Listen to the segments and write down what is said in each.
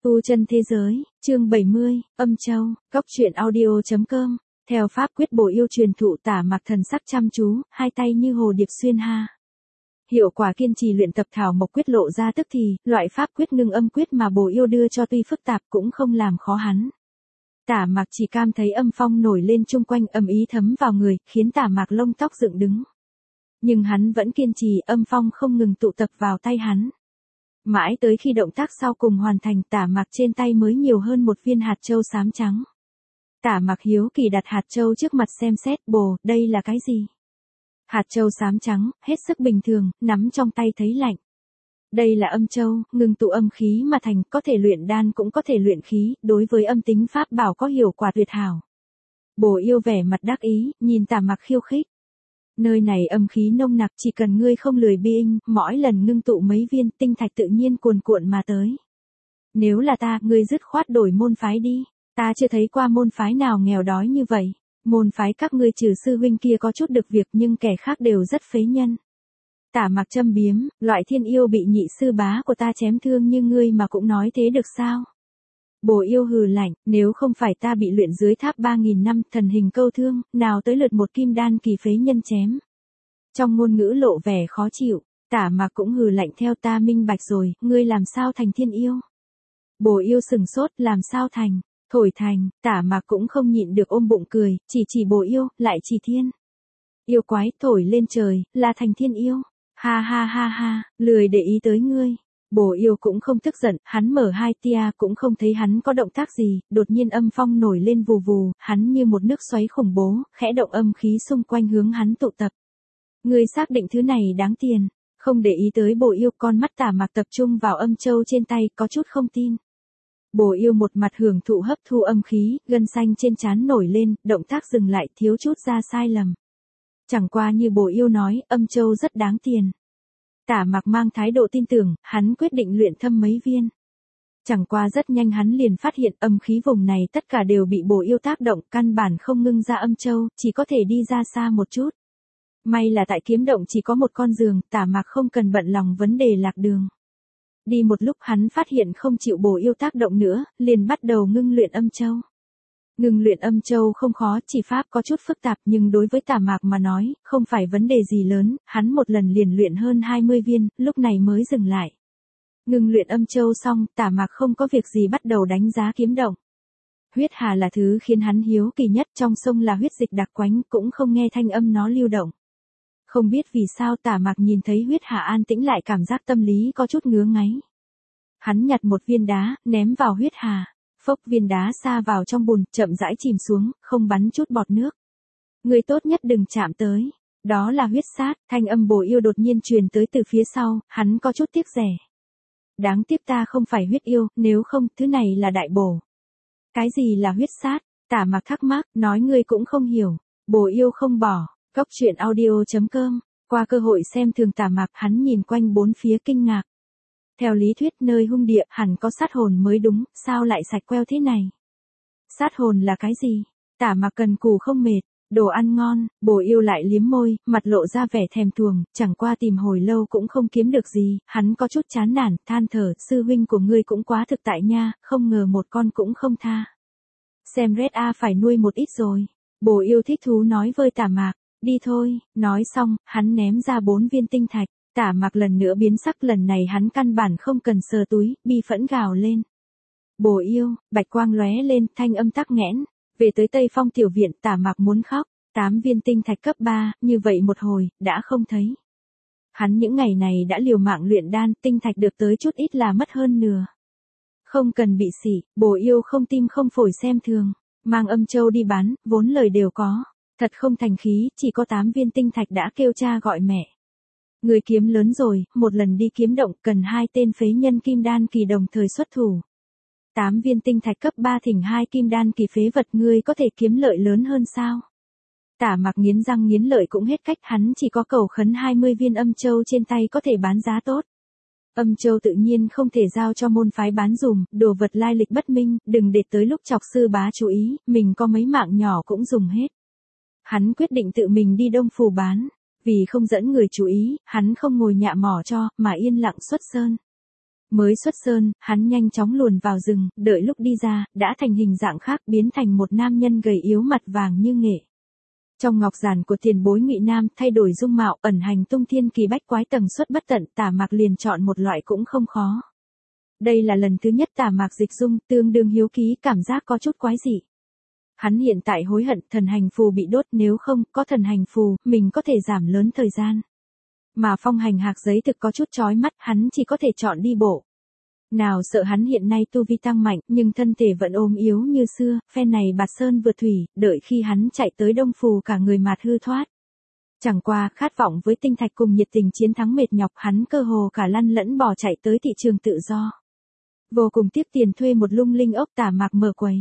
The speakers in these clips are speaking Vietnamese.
Tu chân thế giới, chương 70, Âm Châu, Cốc truyện audio.com. Theo pháp quyết bổ yêu truyền thụ, Tả Mặc thần sắc chăm chú, hai tay như hồ điệp xuyên ha. Hiệu quả kiên trì luyện tập thảo mộc quyết lộ ra tức thì, loại pháp quyết ngưng âm quyết mà bổ yêu đưa cho tuy phức tạp cũng không làm khó hắn. Tả Mặc chỉ cảm thấy âm phong nổi lên chung quanh, âm ý thấm vào người, khiến Tả Mặc lông tóc dựng đứng. Nhưng hắn vẫn kiên trì, âm phong không ngừng tụ tập vào tay hắn. Mãi tới khi động tác sau cùng hoàn thành, Tả Mặc trên tay mới nhiều hơn một viên hạt châu xám trắng. Tả Mặc hiếu kỳ đặt hạt châu trước mặt xem xét, bồ, đây là cái gì? Hạt châu xám trắng, hết sức bình thường, nắm trong tay thấy lạnh. Đây là âm châu, ngừng tụ âm khí mà thành, có thể luyện đan cũng có thể luyện khí, đối với âm tính pháp bảo có hiệu quả tuyệt hảo. Bồ yêu vẻ mặt đắc ý, nhìn Tả Mặc khiêu khích. Nơi này âm khí nông nặc, chỉ cần ngươi không lười biếng, mỗi lần ngưng tụ mấy viên tinh thạch tự nhiên cuồn cuộn mà tới. Nếu là ta, ngươi dứt khoát đổi môn phái đi, ta chưa thấy qua môn phái nào nghèo đói như vậy. Môn phái các ngươi trừ sư huynh kia có chút được việc nhưng kẻ khác đều rất phế nhân. Tả Mặc châm biếm, loại thiên yêu bị nhị sư bá của ta chém thương như ngươi mà cũng nói thế được sao? Bồ yêu hừ lạnh, nếu không phải ta bị luyện dưới tháp 3.000 năm, thần hình câu thương, nào tới lượt một kim đan kỳ phế nhân chém. Trong ngôn ngữ lộ vẻ khó chịu, Tả Mặc cũng hừ lạnh theo, ta minh bạch rồi, ngươi làm sao thành thiên yêu? Bồ yêu sừng sốt, làm sao thành? Thổi thành, Tả Mặc cũng không nhịn được ôm bụng cười, chỉ bồ yêu, lại chỉ thiên. Yêu quái, thổi lên trời, là thành thiên yêu. Ha ha ha ha, lười để ý tới ngươi. Bồ yêu cũng không tức giận, hắn mở hai tia cũng không thấy hắn có động tác gì, đột nhiên âm phong nổi lên vù vù, hắn như một nước xoáy khủng bố, khẽ động âm khí xung quanh hướng hắn tụ tập. Ngươi xác định thứ này đáng tiền, không để ý tới bồ yêu, con mắt Tả Mặc tập trung vào âm châu trên tay, có chút không tin. Bồ yêu một mặt hưởng thụ hấp thu âm khí, gân xanh trên trán nổi lên, động tác dừng lại, thiếu chút ra sai lầm. Chẳng qua như bồ yêu nói, âm châu rất đáng tiền. Tả Mặc mang thái độ tin tưởng, hắn quyết định luyện thâm mấy viên. Chẳng qua rất nhanh hắn liền phát hiện âm khí vùng này tất cả đều bị bồ yêu tác động, căn bản không ngưng ra âm châu, chỉ có thể đi ra xa một chút. May là tại kiếm động chỉ có một con giường, Tả Mặc không cần bận lòng vấn đề lạc đường. Đi một lúc hắn phát hiện không chịu bồ yêu tác động nữa, liền bắt đầu ngưng luyện âm châu. Ngưng luyện âm châu không khó, chỉ pháp có chút phức tạp nhưng đối với Tả Mặc mà nói, không phải vấn đề gì lớn, hắn một lần liền luyện hơn 20 viên, lúc này mới dừng lại. Ngưng luyện âm châu xong, Tả Mặc không có việc gì bắt đầu đánh giá kiếm động. Huyết hà là thứ khiến hắn hiếu kỳ nhất, trong sông là huyết dịch đặc quánh, cũng không nghe thanh âm nó lưu động. Không biết vì sao Tả Mặc nhìn thấy huyết hà an tĩnh lại cảm giác tâm lý có chút ngứa ngáy. Hắn nhặt một viên đá, ném vào huyết hà. Phốc, viên đá sa vào trong bùn, chậm rãi chìm xuống, không bắn chút bọt nước. Người tốt nhất đừng chạm tới. Đó là huyết sát, thanh âm bồ yêu đột nhiên truyền tới từ phía sau, hắn có chút tiếc rẻ. Đáng tiếc ta không phải huyết yêu, nếu không, thứ này là đại bổ. Cái gì là huyết sát? Tả Mặc thắc mắc, nói ngươi cũng không hiểu. Bồ yêu không bỏ. Cốc truyện audio.com. Qua cơ hội xem thường Tả Mặc, hắn nhìn quanh bốn phía kinh ngạc. Theo lý thuyết nơi hung địa hẳn có sát hồn mới đúng, sao lại sạch queo thế này? Sát hồn là cái gì? Tả Mặc cần cù không mệt, đồ ăn ngon, bồ yêu lại liếm môi, mặt lộ ra vẻ thèm thuồng, chẳng qua tìm hồi lâu cũng không kiếm được gì, hắn có chút chán nản, than thở, sư huynh của ngươi cũng quá thực tại nha, không ngờ một con cũng không tha. Xem Red A phải nuôi một ít rồi. Bồ yêu thích thú nói với Tả Mặc, đi thôi, nói xong, hắn ném ra 4 viên tinh thạch. Tả Mặc lần nữa biến sắc, lần này hắn căn bản không cần sờ túi, bi phẫn gào lên. Bồ yêu, bạch quang lóe lên, thanh âm tắc nghẽn. Về tới Tây Phong tiểu viện, Tả Mặc muốn khóc, 8 viên tinh thạch cấp 3, như vậy một hồi, đã không thấy. Hắn những ngày này đã liều mạng luyện đan, tinh thạch được tới chút ít là mất hơn nửa. Không cần bị sỉ, bồ yêu không tim không phổi xem thường, mang âm châu đi bán, vốn lời đều có. Thật không thành khí, chỉ có 8 viên tinh thạch đã kêu cha gọi mẹ. Người kiếm lớn rồi, một lần đi kiếm động cần 2 tên phế nhân kim đan kỳ đồng thời xuất thủ. 8 viên tinh thạch cấp 3 thỉnh 2 kim đan kỳ phế vật, ngươi có thể kiếm lợi lớn hơn sao? Tả Mặc nghiến răng nghiến lợi cũng hết cách, hắn chỉ có cầu khấn 20 viên âm châu trên tay có thể bán giá tốt. Âm châu tự nhiên không thể giao cho môn phái bán dùm, đồ vật lai lịch bất minh, đừng để tới lúc chọc sư bá chú ý, mình có mấy mạng nhỏ cũng dùng hết. Hắn quyết định tự mình đi Đông Phủ bán. Vì không dẫn người chú ý, hắn không ngồi nhạ mỏ cho, mà yên lặng xuất sơn. Mới xuất sơn, hắn nhanh chóng luồn vào rừng, đợi lúc đi ra, đã thành hình dạng khác, biến thành một nam nhân gầy yếu mặt vàng như nghệ. Trong ngọc giản của tiền bối Ngụy Nam, thay đổi dung mạo, ẩn hành tung thiên kỳ bách quái tầng suất bất tận, Tả Mạc liền chọn một loại cũng không khó. Đây là lần thứ nhất Tả Mạc dịch dung, tương đương hiếu kỳ, cảm giác có chút quái dị. Hắn hiện tại hối hận thần hành phù bị đốt, nếu không có thần hành phù, mình có thể giảm lớn thời gian. Mà phong hành hạc giấy thực có chút chói mắt, hắn chỉ có thể chọn đi bộ. Nào sợ hắn hiện nay tu vi tăng mạnh, nhưng thân thể vẫn ốm yếu như xưa, phen này bạt sơn vượt thủy, đợi khi hắn chạy tới Đông Phù cả người mạt hư thoát. Chẳng qua, khát vọng với tinh thạch cùng nhiệt tình chiến thắng mệt nhọc, hắn cơ hồ cả lăn lẫn bỏ chạy tới thị trường tự do. Vô cùng tiếp tiền thuê một lung linh ốc, Tả Mạc mở quầy.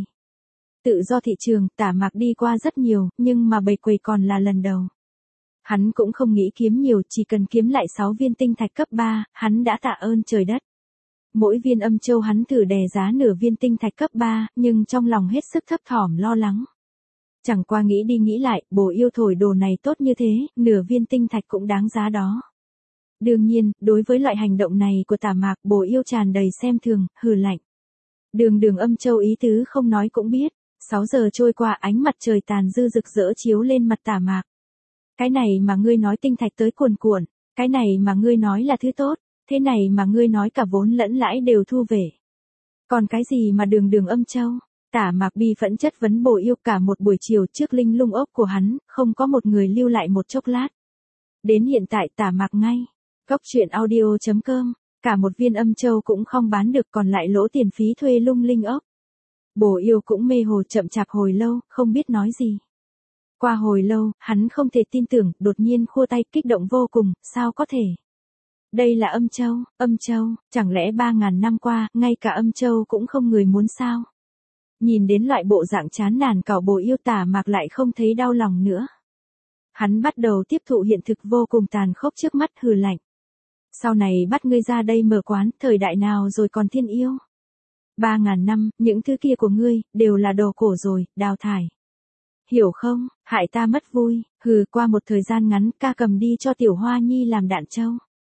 Tự do thị trường, Tả Mạc đi qua rất nhiều, nhưng mà bày quầy còn là lần đầu. Hắn cũng không nghĩ kiếm nhiều, chỉ cần kiếm lại 6 viên tinh thạch cấp 3, hắn đã tạ ơn trời đất. Mỗi viên âm châu hắn thử đè giá nửa viên tinh thạch cấp 3, nhưng trong lòng hết sức thấp thỏm lo lắng. Chẳng qua nghĩ đi nghĩ lại, Bồ Yêu thổi đồ này tốt như thế, nửa viên tinh thạch cũng đáng giá đó. Đương nhiên, đối với loại hành động này của Tả Mạc, Bồ Yêu tràn đầy xem thường, hừ lạnh. Đường âm châu ý tứ không nói cũng biết. 6 giờ trôi qua, ánh mặt trời tàn dư rực rỡ chiếu lên mặt Tả Mạc. Cái này mà ngươi nói tinh thạch tới cuồn cuộn, cái này mà ngươi nói là thứ tốt, thế này mà ngươi nói cả vốn lẫn lãi đều thu về. Còn cái gì mà đường âm châu? Tả Mạc bi phẫn chất vấn Bồ Yêu cả một buổi chiều trước linh lung ốc của hắn, không có một người lưu lại một chốc lát. Đến hiện tại Tả Mạc ngay. Góc truyện audio.com, cả một viên âm châu cũng không bán được, còn lại lỗ tiền phí thuê lung linh ốc. Bồ Yêu cũng mê hồ chậm chạp hồi lâu, không biết nói gì. Qua hồi lâu, hắn không thể tin tưởng, đột nhiên khua tay kích động vô cùng, sao có thể? Đây là âm châu, chẳng lẽ 3.000 năm qua, ngay cả âm châu cũng không người muốn sao? Nhìn đến loại bộ dạng chán nản cảo Bồ Yêu, Tả Mạc lại không thấy đau lòng nữa. Hắn bắt đầu tiếp thụ hiện thực vô cùng tàn khốc trước mắt, hừ lạnh. Sau này bắt ngươi ra đây mở quán, thời đại nào rồi còn thiên yêu? 3.000 năm, những thứ kia của ngươi, đều là đồ cổ rồi, đào thải. Hiểu không, hại ta mất vui, qua một thời gian ngắn, ca cầm đi cho Tiểu Hoa Nhi làm đạn châu.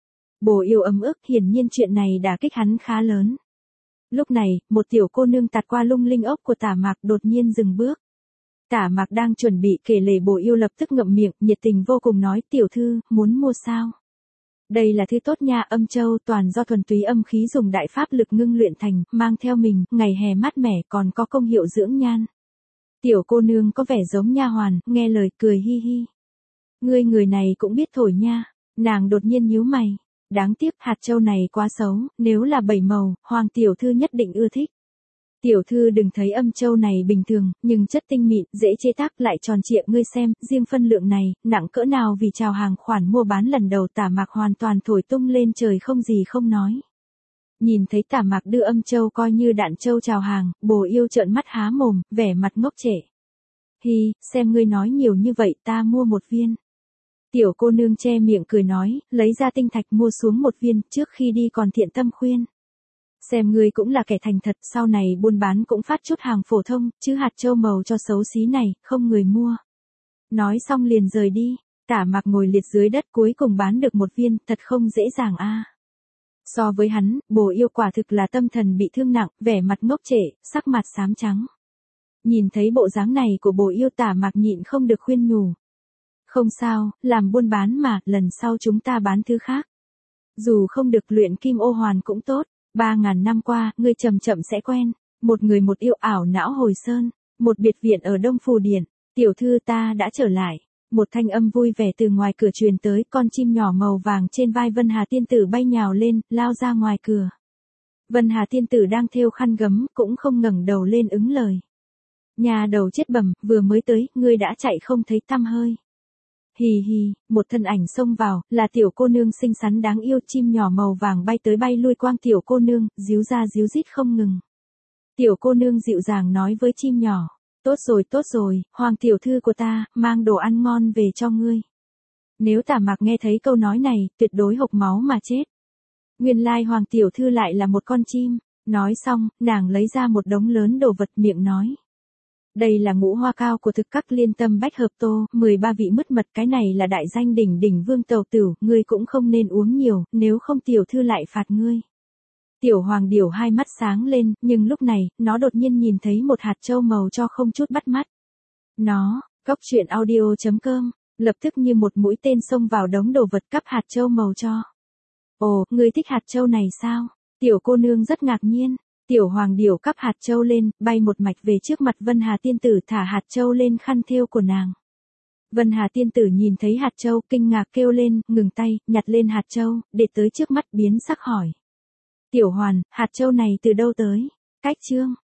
Bồ Yêu ấm ức, hiển nhiên chuyện này đả kích hắn khá lớn. Lúc này, một tiểu cô nương tạt qua lung linh ốc của Tả Mạc đột nhiên dừng bước. Tả Mạc đang chuẩn bị kể lể, Bồ Yêu lập tức ngậm miệng, nhiệt tình vô cùng nói, tiểu thư, muốn mua sao? Đây là thứ tốt nha, âm châu toàn do thuần túy âm khí dùng đại pháp lực ngưng luyện thành, mang theo mình, ngày hè mát mẻ, còn có công hiệu dưỡng nhan. Tiểu cô nương có vẻ giống nha hoàn, nghe lời cười hi hi. Người này cũng biết thổi nha, nàng đột nhiên nhíu mày. Đáng tiếc hạt châu này quá xấu, nếu là 7 màu, Hoàng tiểu thư nhất định ưa thích. Tiểu thư đừng thấy âm châu này bình thường, nhưng chất tinh mịn, dễ chế tác, lại tròn trịa, ngươi xem, riêng phân lượng này, nặng cỡ nào, vì chào hàng khoản mua bán lần đầu Tả Mạc hoàn toàn thổi tung lên trời không gì không nói. Nhìn thấy Tả Mạc đưa âm châu coi như đạn châu chào hàng, Bồ Yêu trợn mắt há mồm, vẻ mặt ngốc trệ. Hi, xem ngươi nói nhiều như vậy, ta mua một viên. Tiểu cô nương che miệng cười nói, lấy ra tinh thạch mua xuống một viên, trước khi đi còn thiện tâm khuyên. Xem ngươi cũng là kẻ thành thật, sau này buôn bán cũng phát chút hàng phổ thông, chứ hạt châu màu cho xấu xí này, không người mua. Nói xong liền rời đi, Tả Mạc ngồi liệt dưới đất, cuối cùng bán được một viên, thật không dễ dàng a. So với hắn, Bồ Yêu quả thực là tâm thần bị thương nặng, vẻ mặt ngốc trệ, sắc mặt xám trắng. Nhìn thấy bộ dáng này của Bồ Yêu, Tả Mạc nhịn không được khuyên nhủ. Không sao, làm buôn bán mà, lần sau chúng ta bán thứ khác. Dù không được luyện kim ô hoàn cũng tốt, 3.000 năm qua, ngươi chậm chậm sẽ quen. Một người một yêu, ảo não hồi sơn, một biệt viện ở Đông Phù Điển. Tiểu thư, ta đã trở lại. Một thanh âm vui vẻ từ ngoài cửa truyền tới, con chim nhỏ màu vàng trên vai Vân Hà tiên tử bay nhào lên, lao ra ngoài cửa. Vân Hà tiên tử đang thêu khăn gấm, cũng không ngẩng đầu lên ứng lời. Nhà đầu chết bẩm, vừa mới tới, ngươi đã chạy không thấy tăm hơi. Hì hì, một thân ảnh xông vào, là tiểu cô nương xinh xắn đáng yêu, chim nhỏ màu vàng bay tới bay lui quang tiểu cô nương, díu ra díu dít không ngừng. Tiểu cô nương dịu dàng nói với chim nhỏ, tốt rồi, Hoàng tiểu thư của ta, mang đồ ăn ngon về cho ngươi. Nếu Tả Mạc nghe thấy câu nói này, tuyệt đối hộc máu mà chết. Nguyên lai Hoàng tiểu thư lại là một con chim, nói xong, nàng lấy ra một đống lớn đồ vật miệng nói. Đây là ngũ hoa cao của thực các Liên Tâm Bách Hợp Tô, 13 vị mứt mật, cái này là đại danh đỉnh vương tàu tửu, ngươi cũng không nên uống nhiều, nếu không tiểu thư lại phạt ngươi. Tiểu Hoàng Điểu hai mắt sáng lên, nhưng lúc này, nó đột nhiên nhìn thấy một hạt châu màu cho không chút bắt mắt. Nó, cóc truyện audio.com, lập tức như một mũi tên xông vào đống đồ vật cắp hạt châu màu cho. Ồ, ngươi thích hạt châu này sao? Tiểu cô nương rất ngạc nhiên. Tiểu Hoàng Điểu cắp hạt châu lên, bay một mạch về trước mặt Vân Hà tiên tử thả hạt châu lên khăn thêu của nàng. Vân Hà tiên tử nhìn thấy hạt châu, kinh ngạc kêu lên, ngừng tay, nhặt lên hạt châu, để tới trước mắt biến sắc hỏi. Tiểu Hoàn, hạt châu này từ đâu tới? Cách chương.